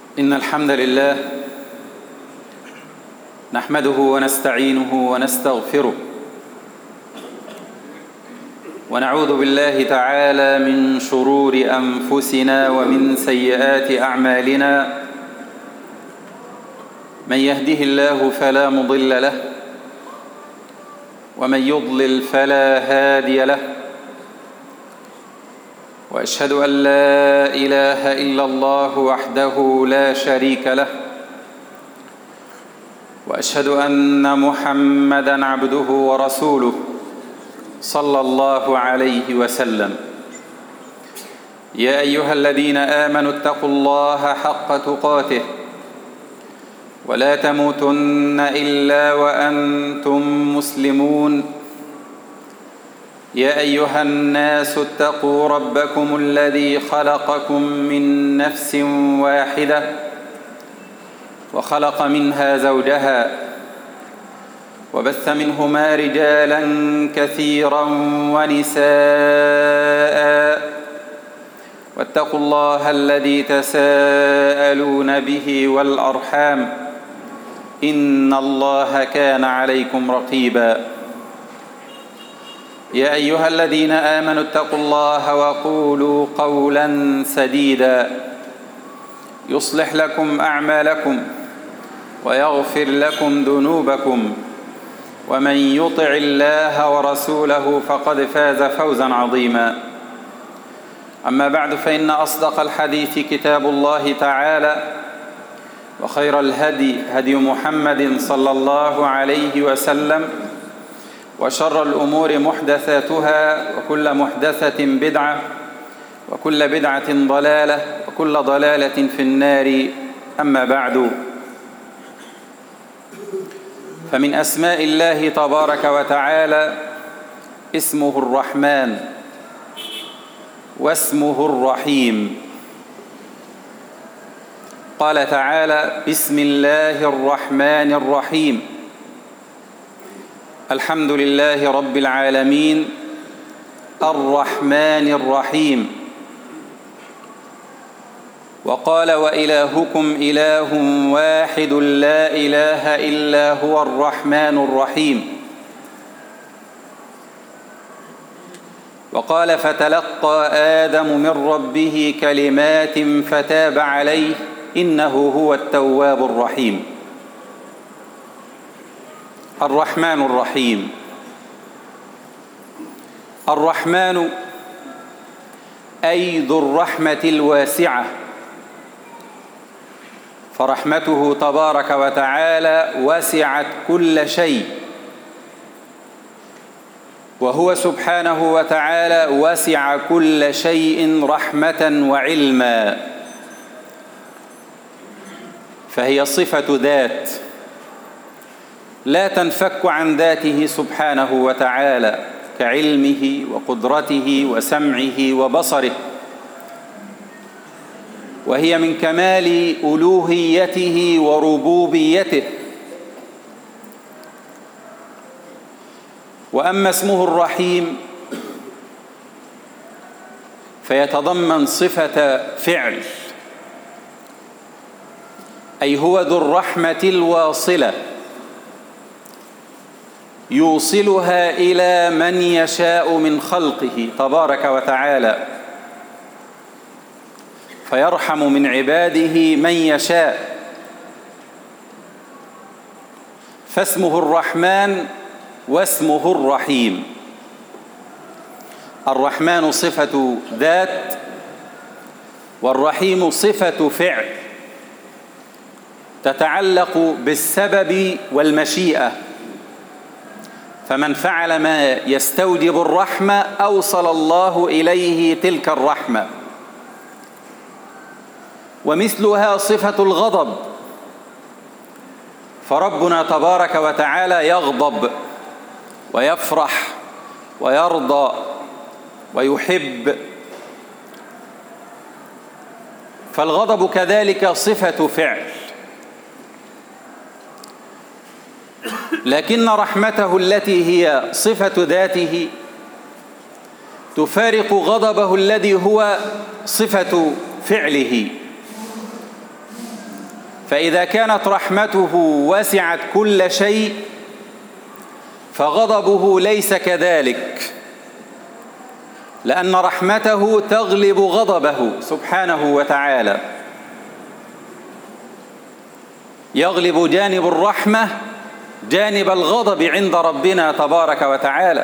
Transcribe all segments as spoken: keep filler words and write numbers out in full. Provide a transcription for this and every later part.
إن الحمد لله نحمده ونستعينه ونستغفره ونعوذ بالله تعالى من شرور أنفسنا ومن سيئات أعمالنا. من يهده الله فلا مضل له ومن يضلل فلا هادي له، وأشهد أن لا إله إلا الله وحده لا شريك له، وأشهد أن محمدًا عبده ورسوله صلى الله عليه وسلم. يا أيها الذين آمنوا اتقوا الله حق تقاته ولا تموتن إلا وأنتم مسلمون. يا أيها الناس اتقوا ربكم الذي خلقكم من نفس واحدة وخلق منها زوجها وبث منهما رجالا كثيرا ونساء، واتقوا الله الذي تساءلون به والأرحام إن الله كان عليكم رقيبا. يا أيها الذين آمنوا اتقوا الله وقولوا قولا سديدا يصلح لكم أعمالكم ويغفر لكم ذنوبكم، ومن يطع الله ورسوله فقد فاز فوزا عظيما. أما بعد، فإن أصدق الحديث كتاب الله تعالى، وخير الهدي هدي محمد صلى الله عليه وسلم، وشر الأمور محدثاتها، وكل محدثة بدعة، وكل بدعة ضلالة، وكل ضلالة في النار. أما بعد، فمن أسماء الله تبارك وتعالى اسمه الرحمن واسمه الرحيم. قال تعالى: بسم الله الرحمن الرحيم، الحمد لله رب العالمين الرحمن الرحيم. وقال: وإلهكم إله واحد لا إله إلا هو الرحمن الرحيم. وقال: فتلقى آدم من ربه كلمات فتاب عليه إنه هو التواب الرحيم. الرحمن الرحيم. الرحمن أي ذو الرحمة الواسعة، فرحمته تبارك وتعالى وسعت كل شيء، وهو سبحانه وتعالى وسع كل شيء رحمة وعلما، فهي صفة ذات لا تنفك عن ذاته سبحانه وتعالى، كعلمه وقدرته وسمعه وبصره، وهي من كمال ألوهيته وربوبيته. وأما اسمه الرحيم فيتضمن صفة فعل، أي هو ذو الرحمة الواصلة، يوصلها إلى من يشاء من خلقه تبارك وتعالى، فيرحم من عباده من يشاء. فاسمه الرحمن واسمه الرحيم. الرحمن صفة ذات، والرحيم صفة فعل تتعلق بالسبب والمشيئة، فمن فعل ما يستوجب الرحمة أوصل الله إليه تلك الرحمة. ومثلها صفة الغضب، فربنا تبارك وتعالى يغضب ويفرح ويرضى ويحب، فالغضب كذلك صفة فعل. لكن رحمته التي هي صفة ذاته تفارق غضبه الذي هو صفة فعله، فإذا كانت رحمته وسعت كل شيء فغضبه ليس كذلك، لأن رحمته تغلب غضبه سبحانه وتعالى. يغلب جانب الرحمة جانب الغضب عند ربنا تبارك وتعالى.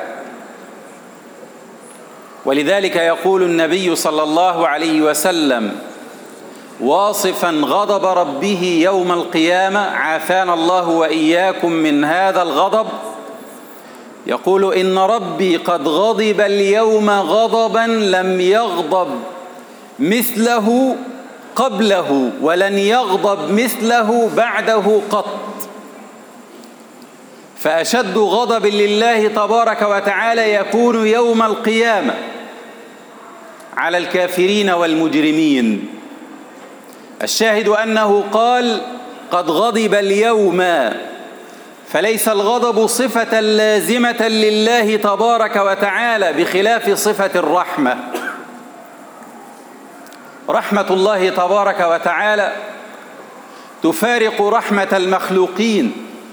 ولذلك يقول النبي صلى الله عليه وسلم واصفا غضب ربه يوم القيامة، عافانا الله وإياكم من هذا الغضب، يقول: إن ربي قد غضب اليوم غضبا لم يغضب مثله قبله ولن يغضب مثله بعده قط. فأشد غضب لله تبارك وتعالى يكون يوم القيامة على الكافرين والمجرمين. الشاهد أنه قال: قد غضب اليوم، فليس الغضب صفة لازمة لله تبارك وتعالى بخلاف صفة الرحمة. رحمة الله تبارك وتعالى تفارق رحمة المخلوقين،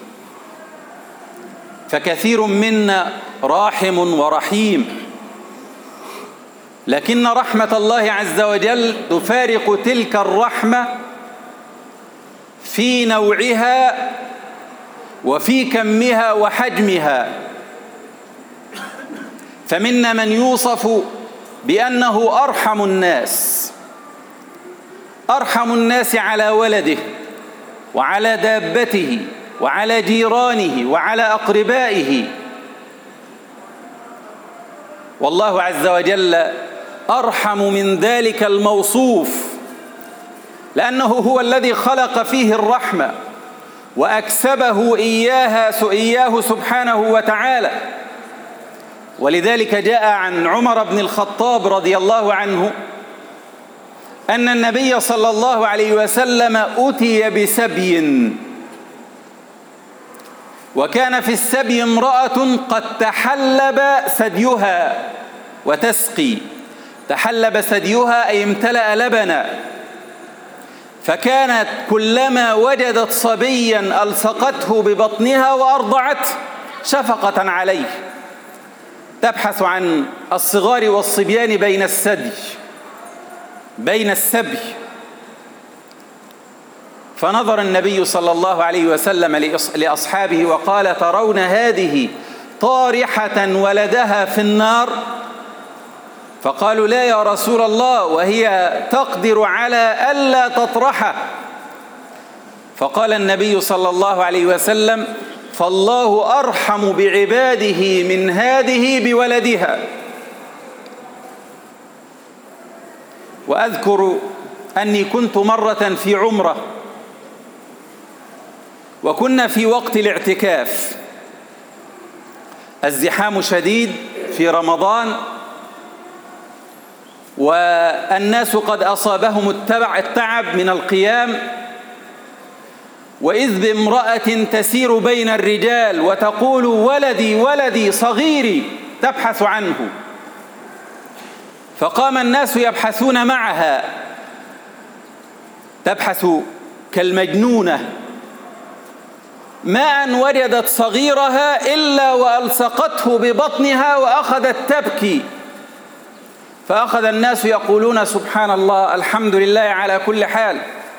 فكثير منا راحم ورحيم، لكن رحمة الله عز وجل تفارق تلك الرحمة في نوعها وفي كمها وحجمها. فمنا من يوصف بأنه أرحم الناس، أرحم الناس على ولده وعلى دابته وعلى جيرانه وعلى أقربائه، والله عز وجل أرحم من ذلك الموصوف، لأنه هو الذي خلق فيه الرحمة وأكسبه إياها إياه سبحانه وتعالى. ولذلك جاء عن عمر بن الخطاب رضي الله عنه أن النبي صلى الله عليه وسلم أتي بسبي، وكان في السبي امرأة قد تحلب ثديها وتسقي. تحلب ثديها أي امتلأ لبنا، فكانت كلما وجدت صبيا ألصقته ببطنها وأرضعته شفقة عليه، تبحث عن الصغار والصبيان بين الثدي بين السبي. فنظر النبي صلى الله عليه وسلم لأصحابه وقال: ترون هذه طارحة ولدها في النار؟ فقالوا: لا يا رسول الله، وهي تقدر على ألا تطرحه. فقال النبي صلى الله عليه وسلم: فالله أرحم بعباده من هذه بولدها. وأذكر أني كنت مرة في عمرة، وكنا في وقت الاعتكاف، الزحام شديد في رمضان، والناس قد أصابهم التعب من القيام، وإذ بامرأة تسير بين الرجال وتقول: ولدي ولدي صغيري، تبحث عنه. فقام الناس يبحثون معها، تبحث كالمجنونة، ما أن وجدت صغيرها إلا وألصقته ببطنها وأخذت تبكي. فأخذ الناس يقولون: سبحان الله، الحمد لله على كل حال.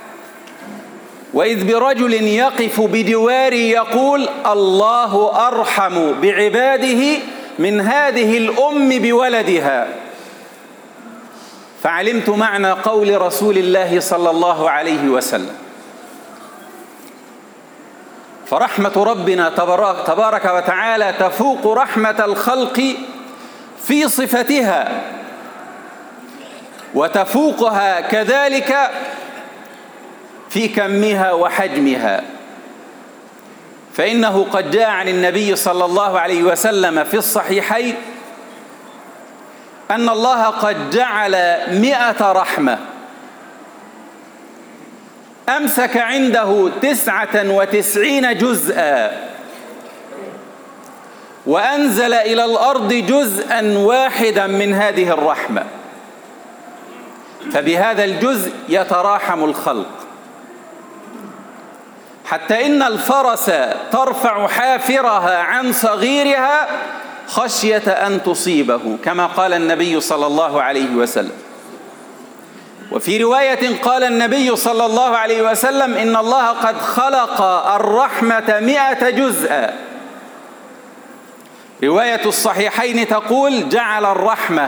وإذ برجل يقف بجواري يقول: الله أرحم بعباده من هذه الأم بولدها. فعلمت معنى قول رسول الله صلى الله عليه وسلم. فرحمة ربنا تبارك وتعالى تفوق رحمة الخلق في صفتها، وتفوقها كذلك في كمها وحجمها. فإنه قد جاء عن النبي صلى الله عليه وسلم في الصحيحين أن الله قد جعل مئة رحمة، أمسك عنده تسعة وتسعين جزءا، وأنزل إلى الأرض جزءا واحدا من هذه الرحمة، فبهذا الجزء يتراحم الخلق. حتى إن الفرس ترفع حافرها عن صغيرها خشية أن تصيبه، كما قال النبي صلى الله عليه وسلم. وفي رواية قال النبي صلى الله عليه وسلم: إن الله قد خلق الرحمة مئة جزءا. رواية الصحيحين تقول: جعل الرحمة.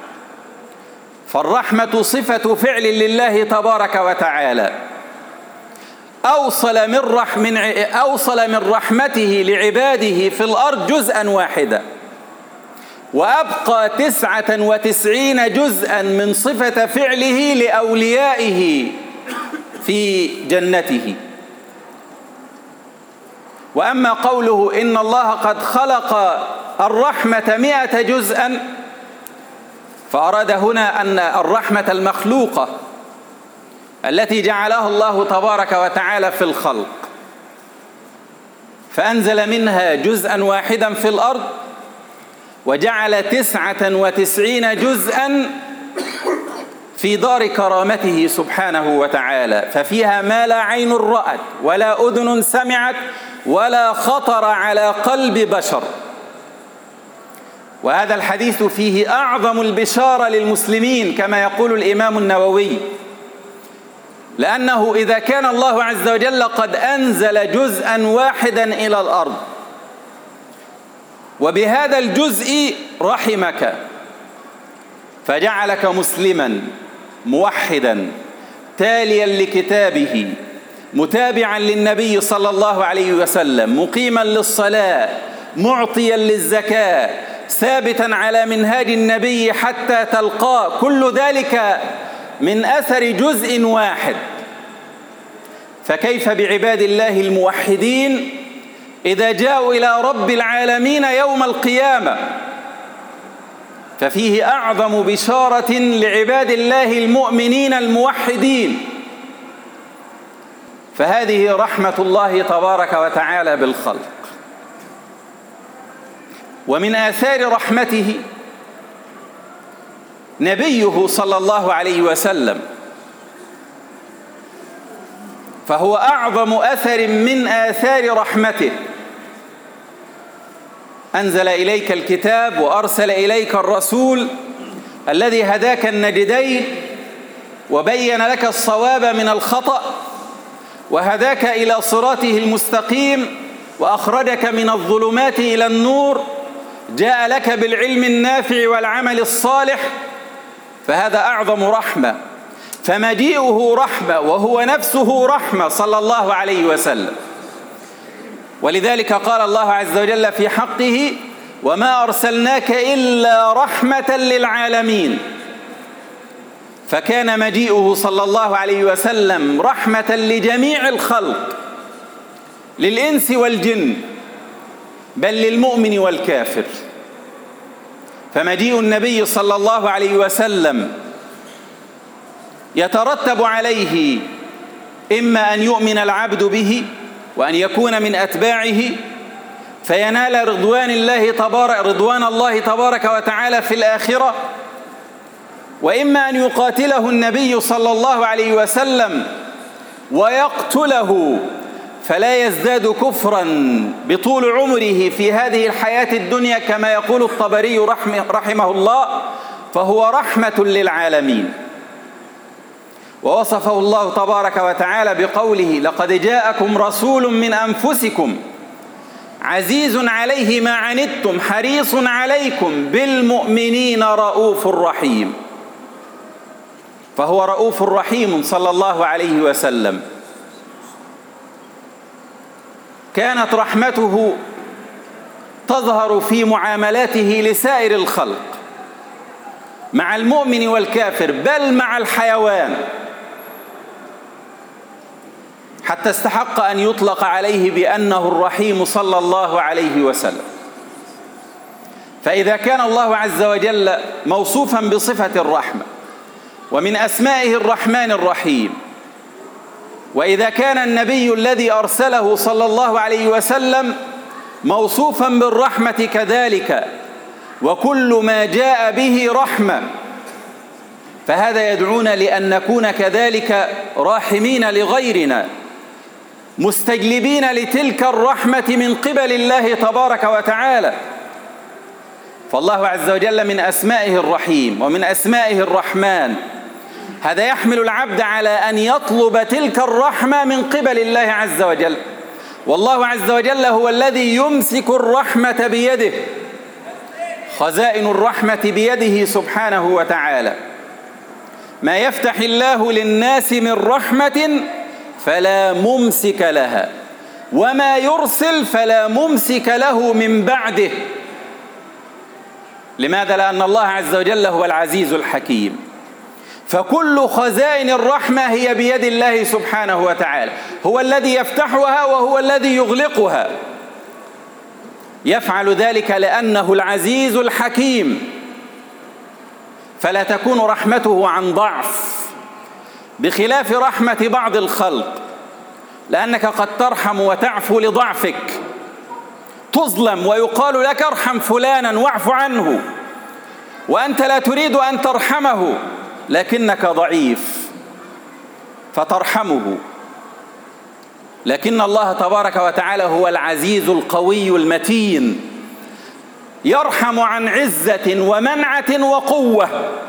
فالرحمة صفة فعل لله تبارك وتعالى، أوصل من, رح من أوصل من رحمته لعباده في الأرض جزءا واحدا، وأبقى تسعة وتسعين جزءا من صفة فعله لأوليائه في جنته. وأما قوله إن الله قد خلق الرحمة مئة جزءا، فأراد هنا أن الرحمة المخلوقة التي جعلها الله تبارك وتعالى في الخلق، فأنزل منها جزءا واحدا في الأرض، وجعل تسعة وتسعين جزءا في دار كرامته سبحانه وتعالى، ففيها ما لا عين رأت ولا أذن سمعت ولا خطر على قلب بشر. وهذا الحديث فيه أعظم البشارة للمسلمين كما يقول الإمام النووي، لأنه إذا كان الله عز وجل قد أنزل جزءا واحدا إلى الأرض، وبهذا الجزء رحمك فجعلك مسلما موحدا تاليا لكتابه متابعا للنبي صلى الله عليه وسلم مقيما للصلاة معطيا للزكاة ثابتا على منهاج النبي حتى تلقاه، كل ذلك من أثر جزء واحد. فكيف بعباد الله الموحدين إذا جاءوا إلى رب العالمين يوم القيامة؟ ففيه أعظم بشارة لعباد الله المؤمنين الموحدين. فهذه رحمة الله تبارك وتعالى بالخلق. ومن آثار رحمته نبيه صلى الله عليه وسلم، فهو أعظم أثر من آثار رحمته. أنزل إليك الكتاب وأرسل إليك الرسول الذي هداك النجدين وبين لك الصواب من الخطأ وهداك إلى صراطه المستقيم وأخرجك من الظلمات إلى النور، جاء لك بالعلم النافع والعمل الصالح، فهذا أعظم رحمة. فمجيئه رحمة وهو نفسه رحمة صلى الله عليه وسلم. ولذلك قال الله عز وجل في حقه: وما أرسلناك إلا رحمة للعالمين. فكان مجيئه صلى الله عليه وسلم رحمة لجميع الخلق، للإنس والجن، بل للمؤمن والكافر. فمجيء النبي صلى الله عليه وسلم يترتب عليه إما أن يؤمن العبد به وأن يكون من أتباعه فينال رضوان الله تبارك رضوان الله تبارك وتعالى في الآخرة، وإما أن يقاتله النبي صلى الله عليه وسلم ويقتله فلا يزداد كفرا بطول عمره في هذه الحياة الدنيا، كما يقول الطبري رحمه الله: فهو رحمة للعالمين. ووصفه الله تبارك وتعالى بقوله: لقد جاءكم رسول من أنفسكم عزيز عليه ما عنتم حريص عليكم بالمؤمنين رؤوف رحيم. فهو رؤوف رحيم صلى الله عليه وسلم. كانت رحمته تظهر في معاملاته لسائر الخلق مع المؤمن والكافر، بل مع الحيوان، حتى استحق أن يطلق عليه بأنه الرحيم صلى الله عليه وسلم. فإذا كان الله عز وجل موصوفا بصفة الرحمة ومن أسمائه الرحمن الرحيم، وإذا كان النبي الذي أرسله صلى الله عليه وسلم موصوفا بالرحمة كذلك، وكل ما جاء به رحمة، فهذا يدعونا لأن نكون كذلك راحمين لغيرنا، مستجلبين لتلك الرحمة من قبل الله تبارك وتعالى. فالله عز وجل من أسمائه الرحيم ومن أسمائه الرحمن، هذا يحمل العبد على أن يطلب تلك الرحمة من قبل الله عز وجل. والله عز وجل هو الذي يمسك الرحمة بيده، خزائن الرحمة بيده سبحانه وتعالى. ما يفتح الله للناس من رحمة فلا ممسك لها، وما يرسل فلا ممسك له من بعده. لماذا؟ لأن الله عز وجل هو العزيز الحكيم، فكل خزائن الرحمة هي بيد الله سبحانه وتعالى، هو الذي يفتحها وهو الذي يغلقها. يفعل ذلك لأنه العزيز الحكيم، فلا تكون رحمته عن ضعف، بخلاف رحمة بعض الخلق، لأنك قد ترحم وتعفو لضعفك، تظلم ويقال لك ارحم فلانا واعف عنه، وأنت لا تريد أن ترحمه لكنك ضعيف فترحمه. لكن الله تبارك وتعالى هو العزيز القوي المتين، يرحم عن عزة ومنعة وقوة،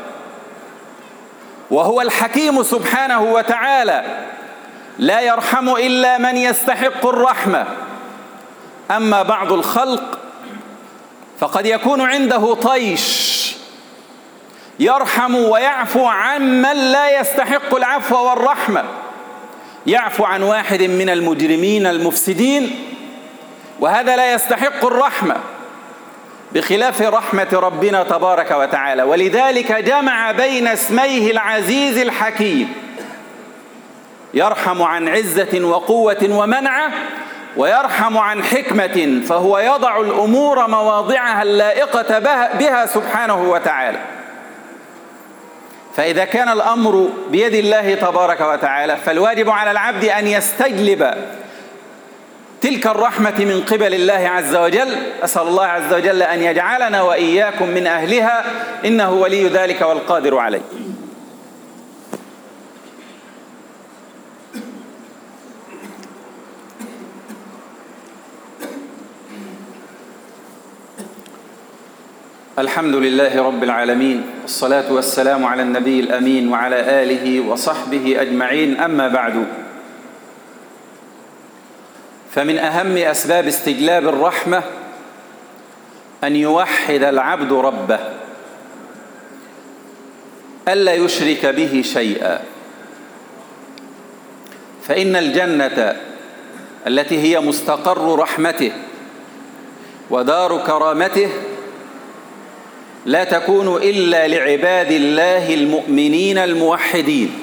وهو الحكيم سبحانه وتعالى، لا يرحم إلا من يستحق الرحمة. أما بعض الخلق فقد يكون عنده طيش، يرحم ويعفو عن من لا يستحق العفو والرحمة، يعفو عن واحد من المجرمين المفسدين وهذا لا يستحق الرحمة، بخلاف رحمة ربنا تبارك وتعالى. ولذلك جمع بين اسميه العزيز الحكيم، يرحم عن عزة وقوة ومنعة، ويرحم عن حكمة، فهو يضع الأمور مواضعها اللائقة بها سبحانه وتعالى. فإذا كان الأمر بيد الله تبارك وتعالى فالواجب على العبد أن يستجلب تلك الرحمة من قبل الله عز وجل. أسأل الله عز وجل أن يجعلنا وإياكم من أهلها، إنه ولي ذلك والقادر عليه. الحمد لله رب العالمين، والصلاة والسلام على النبي الأمين وعلى آله وصحبه أجمعين. أما بعد، فمن أهم أسباب استجلاب الرحمة أن يوحد العبد ربه، ألا يشرك به شيئا. فإن الجنة التي هي مستقر رحمته ودار كرامته لا تكون إلا لعباد الله المؤمنين الموحدين.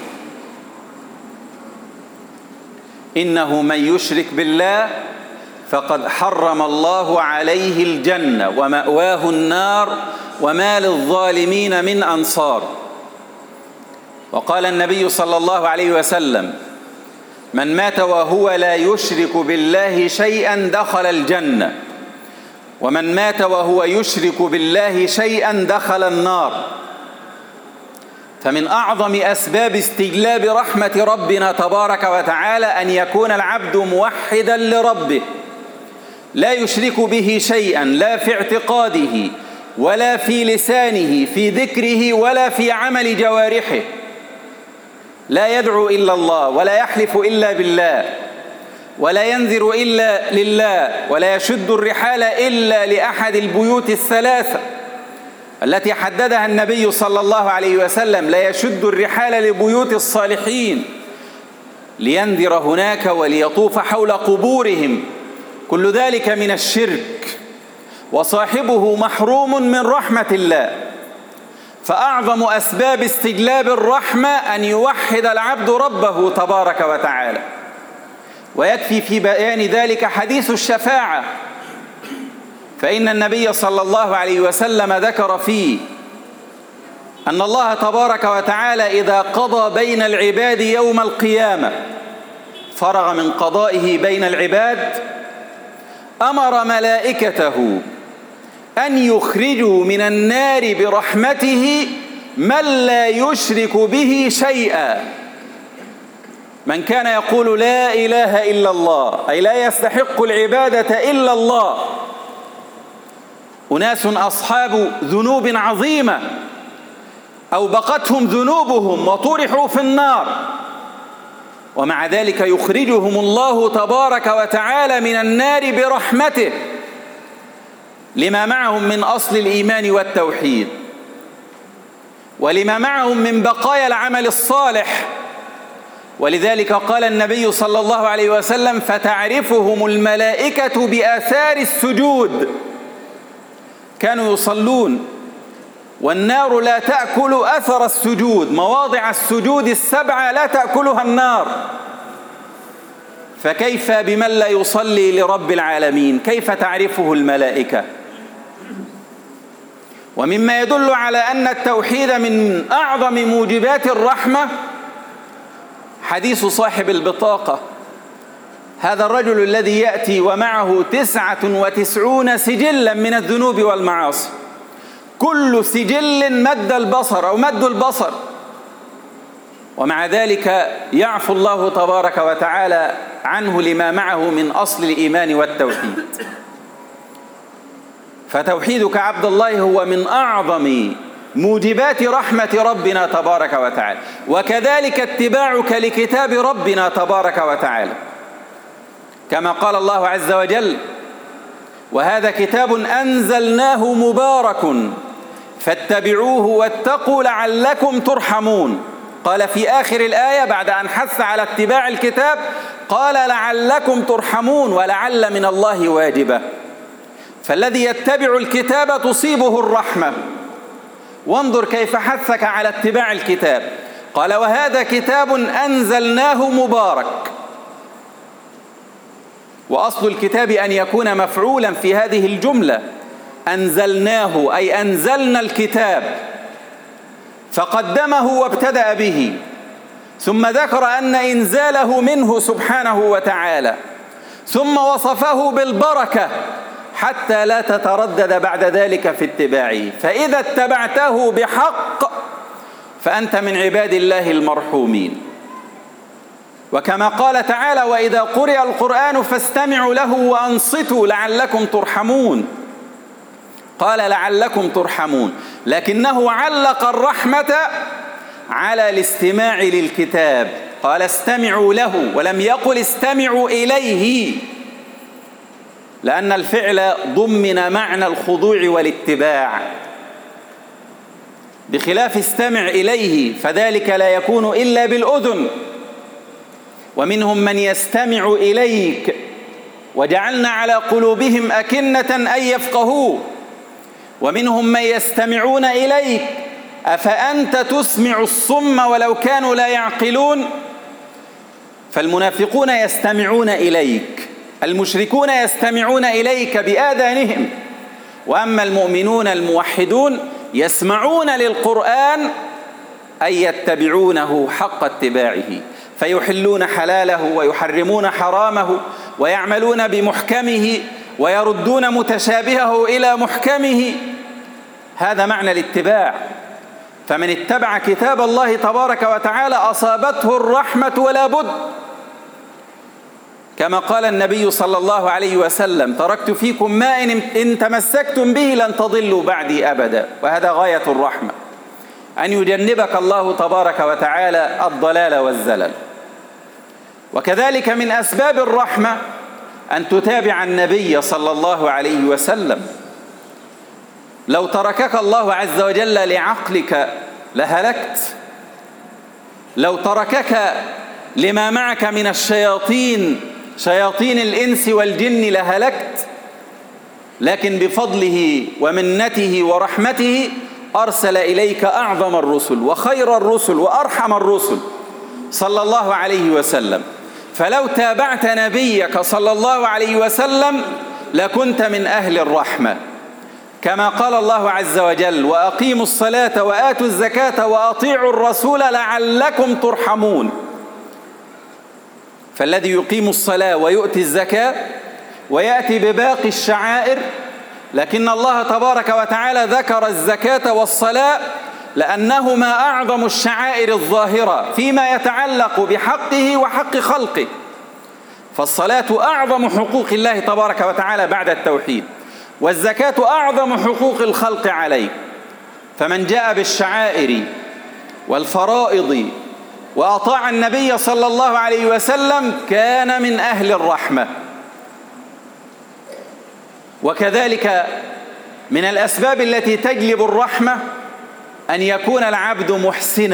إنه من يشرك بالله فقد حرم الله عليه الجنة ومأواه النار وما للظالمين من أنصار. وقال النبي صلى الله عليه وسلم: من مات وهو لا يشرك بالله شيئا دخل الجنة، ومن مات وهو يشرك بالله شيئا دخل النار. فمن أعظم أسباب استجلاب رحمة ربنا تبارك وتعالى أن يكون العبد موحدا لربه، لا يشرك به شيئا، لا في اعتقاده ولا في لسانه، في ذكره ولا في عمل جوارحه. لا يدعو إلا الله، ولا يحلف إلا بالله، ولا ينذر إلا لله، ولا يشد الرحال إلا لأحد البيوت الثلاثة التي حددها النبي صلى الله عليه وسلم. لا يشد الرحال لبيوت الصالحين لينذر هناك وليطوف حول قبورهم، كل ذلك من الشرك، وصاحبه محروم من رحمة الله. فأعظم أسباب استجلاب الرحمة أن يوحد العبد ربه تبارك وتعالى. ويكفي في بيان ذلك حديث الشفاعة، فإن النبي صلى الله عليه وسلم ذكر فيه أن الله تبارك وتعالى إذا قضى بين العباد يوم القيامة، فرغ من قضائه بين العباد، أمر ملائكته أن يخرجوا من النار برحمته من لا يشرك به شيئا. من كان يقول لا إله إلا الله، أي لا يستحق العبادة إلا الله، أناس أصحاب ذنوب عظيمة أوبقتهم ذنوبهم وطرحوا في النار، ومع ذلك يخرجهم الله تبارك وتعالى من النار برحمته لما معهم من أصل الإيمان والتوحيد، ولما معهم من بقايا العمل الصالح. ولذلك قال النبي صلى الله عليه وسلم: فتعرفهم الملائكة بآثار السجود. كانوا يصلون والنار لا تأكل أثر السجود، مواضع السجود السبعة لا تأكلها النار، فكيف بمن لا يصلي لرب العالمين؟ كيف تعرفه الملائكة؟ ومما يدل على أن التوحيد من أعظم موجبات الرحمة حديث صاحب البطاقة، هذا الرجل الذي يأتي ومعه تسعة وتسعون سجلا من الذنوب والمعاصي، كل سجل مد البصر أو مد البصر، ومع ذلك يعفو الله تبارك وتعالى عنه لما معه من أصل الإيمان والتوحيد. فتوحيدك عبد الله هو من أعظم موجبات رحمة ربنا تبارك وتعالى، وكذلك اتباعك لكتاب ربنا تبارك وتعالى، كما قال الله عز وجل: وهذا كتاب أنزلناه مبارك فاتبعوه واتقوا لعلكم ترحمون. قال في آخر الآية بعد أن حث على اتباع الكتاب قال: لعلكم ترحمون، ولعل من الله واجبة. فالذي يتبع الكتاب تصيبه الرحمة. وانظر كيف حثك على اتباع الكتاب، قال: وهذا كتاب أنزلناه مبارك. وأصل الكتاب أن يكون مفعولا في هذه الجملة، أنزلناه أي أنزلنا الكتاب، فقدمه وابتدأ به، ثم ذكر أن إنزاله منه سبحانه وتعالى، ثم وصفه بالبركة حتى لا تتردد بعد ذلك في اتباعه. فإذا اتبعته بحق فأنت من عباد الله المرحومين. وكما قال تعالى: وإذا قرئ القرآن فاستمعوا له وأنصتوا لعلكم ترحمون. قال: لعلكم ترحمون، لكنه علق الرحمة على الاستماع للكتاب، قال: استمعوا له، ولم يقل استمعوا إليه، لأن الفعل ضمن معنى الخضوع والاتباع، بخلاف استمع إليه فذلك لا يكون إلا بالأذن. ومنهم من يستمع إليك وجعلنا على قلوبهم أكنة أن يفقهوه، ومنهم من يستمعون إليك أفأنت تسمع الصم ولو كانوا لا يعقلون. فالمنافقون يستمعون إليك، المشركون يستمعون إليك بآذانهم، وأما المؤمنون الموحدون يسمعون للقرآن أي يتبعونه حق اتباعه، فيحلون حلاله ويحرمون حرامه ويعملون بمحكمه ويردون متشابهه إلى محكمه. هذا معنى الاتباع. فمن اتبع كتاب الله تبارك وتعالى أصابته الرحمة ولا بد، كما قال النبي صلى الله عليه وسلم: تركت فيكم ما إن تمسكتم به لن تضلوا بعدي أبدا. وهذا غاية الرحمة، أن يجنبك الله تبارك وتعالى الضلال والزلل. وكذلك من أسباب الرحمة أن تتابع النبي صلى الله عليه وسلم. لو تركك الله عز وجل لعقلك لهلكت، لو تركك لما معك من الشياطين شياطين الإنس والجن لهلكت، لكن بفضله ومنته ورحمته أرسل إليك أعظم الرسل وخير الرسل وأرحم الرسل صلى الله عليه وسلم. فلو تابعت نبيك صلى الله عليه وسلم لكنت من أهل الرحمة، كما قال الله عز وجل: وأقيموا الصلاة وآتوا الزكاة وأطيعوا الرسول لعلكم ترحمون. فالذي يقيم الصلاة ويؤتي الزكاة ويأتي بباقي الشعائر، لكن الله تبارك وتعالى ذكر الزكاة والصلاة لأنهما أعظم الشعائر الظاهرة فيما يتعلق بحقه وحق خلقه. فالصلاة أعظم حقوق الله تبارك وتعالى بعد التوحيد، والزكاة أعظم حقوق الخلق عليه. فمن جاء بالشعائر والفرائض وأطاع النبي صلى الله عليه وسلم كان من أهل الرحمة. وكذلك من الأسباب التي تجلب الرحمة أن يكون العبد محسنا.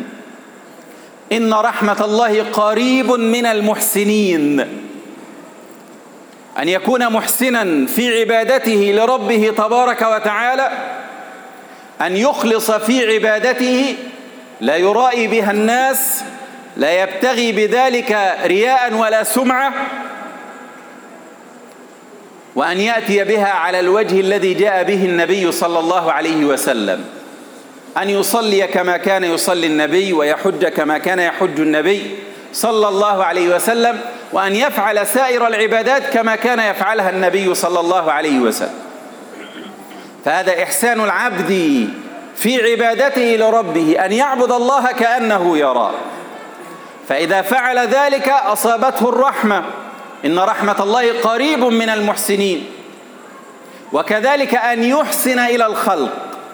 إن رحمة الله قريب من المحسنين. أن يكون محسنا في عبادته لربه تبارك وتعالى، أن يخلص في عبادته، لا يرائي بها الناس، لا يبتغي بذلك رياء ولا سمعة، وأن يأتي بها على الوجه الذي جاء به النبي صلى الله عليه وسلم، أن يصلي كما كان يصلي النبي، ويحج كما كان يحج النبي صلى الله عليه وسلم، وأن يفعل سائر العبادات كما كان يفعلها النبي صلى الله عليه وسلم. فهذا إحسان العبد في عبادته لربه، أن يعبد الله كأنه يراه. فإذا فعل ذلك أصابته الرحمة. إن رحمة الله قريب من المحسنين. وكذلك أن يحسن إلى الخلق.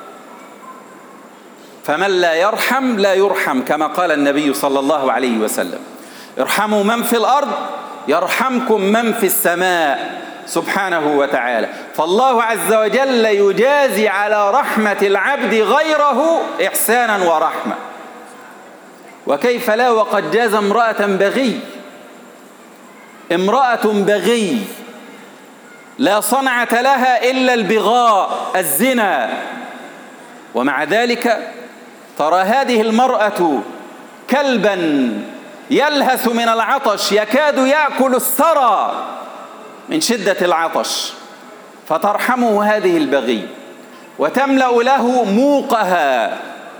فمن لا يرحم لا يرحم، كما قال النبي صلى الله عليه وسلم: ارحموا من في الأرض يرحمكم من في السماء سبحانه وتعالى. فالله عز وجل يجازي على رحمة العبد غيره إحسانا ورحمة. وكيف لا وقد جاز امرأة بغي، امرأة بغي لا صنعة لها إلا البغاء الزنا، ومع ذلك ترى هذه المرأة كلبا يلهث من العطش، يكاد يأكل الثرى من شدة العطش، فترحمه هذه البغي وتملأ له موقها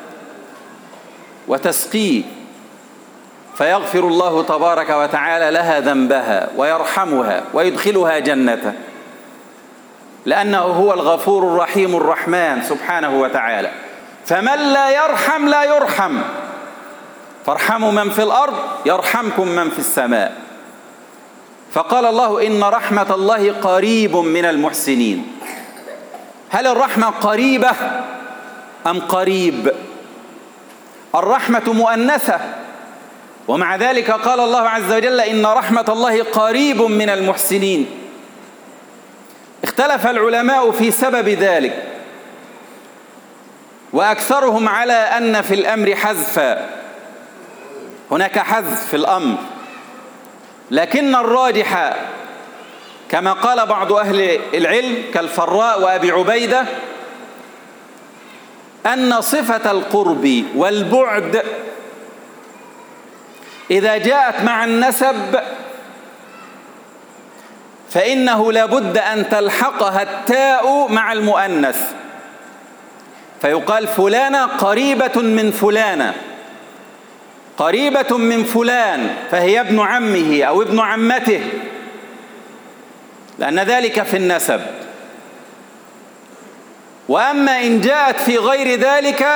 وتسقيه، فيغفر الله تبارك وتعالى لها ذنبها ويرحمها ويدخلها جنته، لأنه هو الغفور الرحيم الرحمن سبحانه وتعالى. فمن لا يرحم لا يرحم. فارحموا من في الأرض يرحمكم من في السماء. فقال الله: إن رحمة الله قريب من المحسنين. هل الرحمة قريبة أم قريب؟ الرحمة مؤنثة، ومع ذلك قال الله عز وجل: إن رحمة الله قريب من المحسنين. اختلف العلماء في سبب ذلك، وأكثرهم على أن في الأمر حذفا، هناك حذف في الأمر، لكن الراجح كما قال بعض أهل العلم كالفراء وأبي عبيدة أن صفة القرب والبعد إذا جاءت مع النسب فإنه لابد أن تلحقها التاء مع المؤنث، فيقال فلانة قريبة من فلانة، قريبة من فلان، فهي ابن عمه أو ابن عمته، لأن ذلك في النسب. وأما إن جاءت في غير ذلك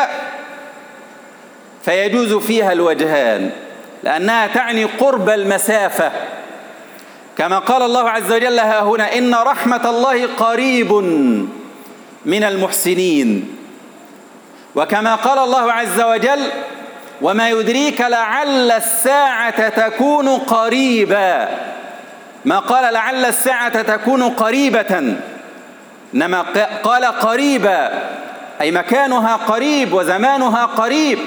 فيجوز فيها الوجهان، لأنها تعني قرب المسافة، كما قال الله عز وجل ها هنا: إن رحمة الله قريب من المحسنين. وكما قال الله عز وجل: وما يدريك لعل الساعة تكون قريبا. ما قال لعل الساعة تكون قريبة، إنما قال قريبا، أي مكانها قريب وزمانها قريب.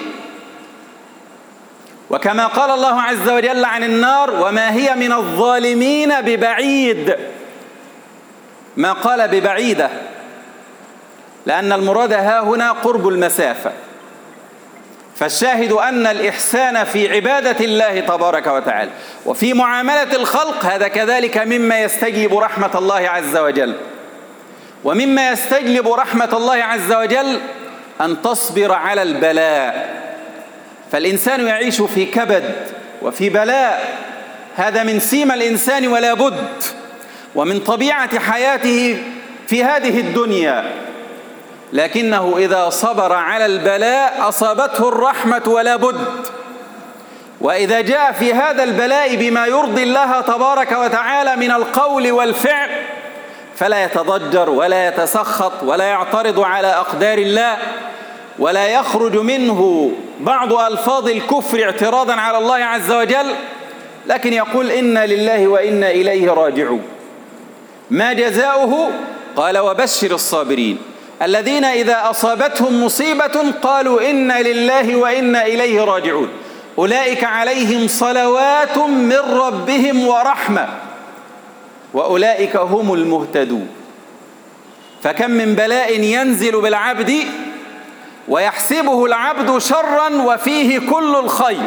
وكما قال الله عز وجل عن النار: وما هي من الظالمين ببعيد. ما قال ببعيدة، لأن المراد ها هنا قرب المسافة. فالشاهد أن الإحسان في عبادة الله تبارك وتعالى وفي معاملة الخلق هذا كذلك مما يستجلب رحمة الله عز وجل. ومما يستجلب رحمة الله عز وجل أن تصبر على البلاء. فالإنسان يعيش في كبد وفي بلاء، هذا من سيم الإنسان ولا بد، ومن طبيعة حياته في هذه الدنيا. لكنه إذا صبر على البلاء أصابته الرحمة ولا بد. وإذا جاء في هذا البلاء بما يرضي الله تبارك وتعالى من القول والفعل فلا يتضجر ولا يتسخط ولا يعترض على أقدار الله، ولا يخرج منه بعض ألفاظ الكفر اعتراضا على الله عز وجل، لكن يقول إنا لله وإنا إليه راجعون. ما جزاؤه؟ قال وبشر الصابرين الذين إذا أصابتهم مصيبة قالوا إنا لله وإنا إليه راجعون أولئك عليهم صلوات من ربهم ورحمة وأولئك هم المهتدون. فكم من بلاء ينزل بالعبد ويحسبه العبد شرا وفيه كل الخير.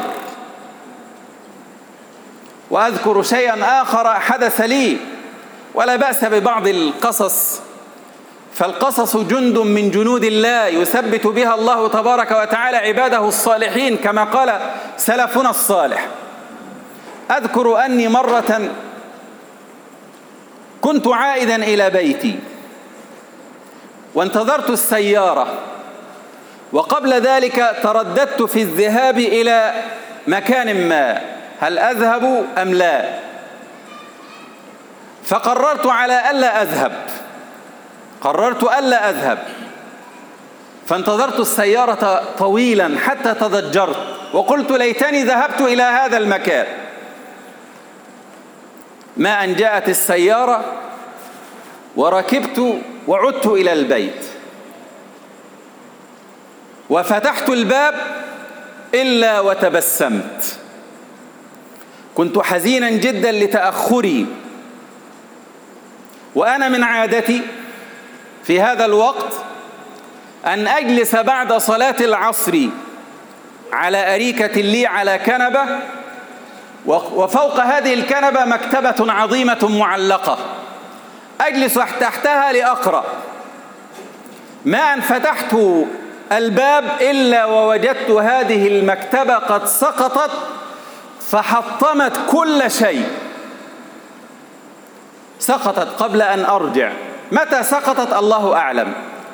وأذكر شيئا آخر حدث لي ولا بأس ببعض القصص، فالقصص جند من جنود الله يثبت بها الله تبارك وتعالى عباده الصالحين كما قال سلفنا الصالح. أذكر أني مرة كنت عائدا إلى بيتي وانتظرت السيارة، وقبل ذلك ترددت في الذهاب إلى مكان ما، هل أذهب أم لا؟ فقررت على ألا أذهب، قررت ألا أذهب، فانتظرت السيارة طويلا حتى تضجرت وقلت ليتني ذهبت إلى هذا المكان. ما أن جاءت السيارة وركبت وعدت إلى البيت وفتحت الباب إلا وتبسمت. كنت حزينا جدا لتأخري، وأنا من عادتي في هذا الوقت أن أجلس بعد صلاة العصر على أريكة لي على كنبة، وفوق هذه الكنبة مكتبة عظيمة معلقة أجلس تحتها لأقرأ. ما أن فتحت الباب إلا ووجدت هذه المكتبة قد سقطت فحطمت كل شيء. سقطت قبل أن أرجع، متى سقطت الله أعلم،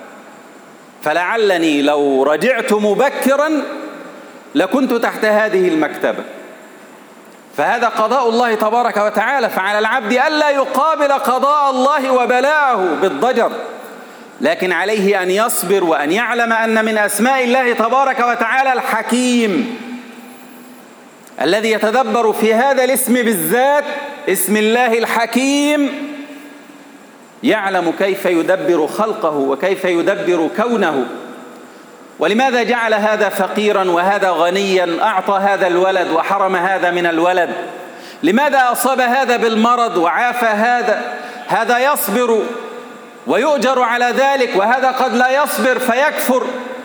فلعلني لو رجعت مبكرا لكنت تحت هذه المكتبة. فهذا قضاء الله تبارك وتعالى، فعلى العبد ألا يقابل قضاء الله وبلاءه بالضجر، لكن عليه أن يصبر وأن يعلم أن من أسماء الله تبارك وتعالى الحكيم الذي يتدبر في هذا الاسم بالذات، اسم الله الحكيم، يعلم كيف يدبر خلقه وكيف يدبر كونه. ولماذا جعل هذا فقيرا وهذا غنيا، أعطى هذا الولد وحرم هذا من الولد؟ لماذا أصاب هذا بالمرض وعافى هذا؟ هذا يصبر ويؤجر على ذلك، وهذا قد لا يصبر فيكفر.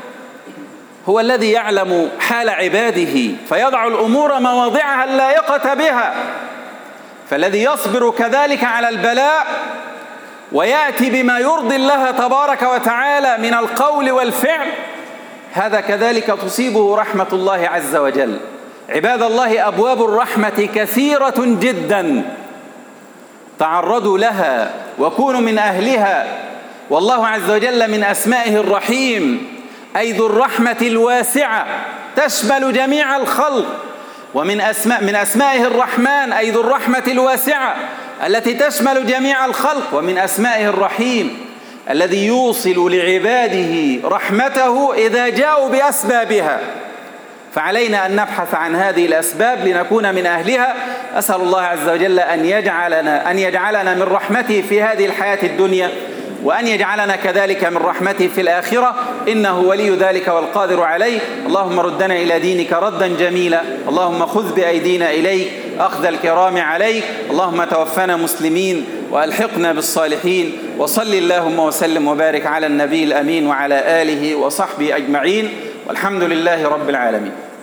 هو الذي يعلم حال عباده فيضع الأمور مواضعها اللائقة بها. فالذي يصبر كذلك على البلاء ويأتي بما يرضي الله تبارك وتعالى من القول والفعل، هذا كذلك تصيبه رحمة الله عز وجل. عباد الله، أبواب الرحمة كثيرة جدا، تعرضوا لها وكونوا من أهلها. والله عز وجل من أسمائه الرحيم، أي ذو الرحمة الواسعة تشمل جميع الخلق. ومن أسماء من أسمائه الرحمن، أي ذو الرحمة الواسعة التي تشمل جميع الخلق. ومن أسمائه الرحيم الذي يوصل لعباده رحمته إذا جاءوا بأسبابها. فعلينا أن نبحث عن هذه الأسباب لنكون من أهلها. أسأل الله عز وجل أن يجعلنا أن يجعلنا من رحمته في هذه الحياة الدنيا، وأن يجعلنا كذلك من رحمته في الآخرة، إنه ولي ذلك والقادر عليه. اللهم ردنا إلى دينك ردا جميلا، اللهم خذ بأيدينا إليك أخذ الكرام عليك، اللهم توفنا مسلمين وألحقنا بالصالحين. وصل اللهم وسلم وبارك على النبي الأمين وعلى آله وصحبه أجمعين، والحمد لله رب العالمين.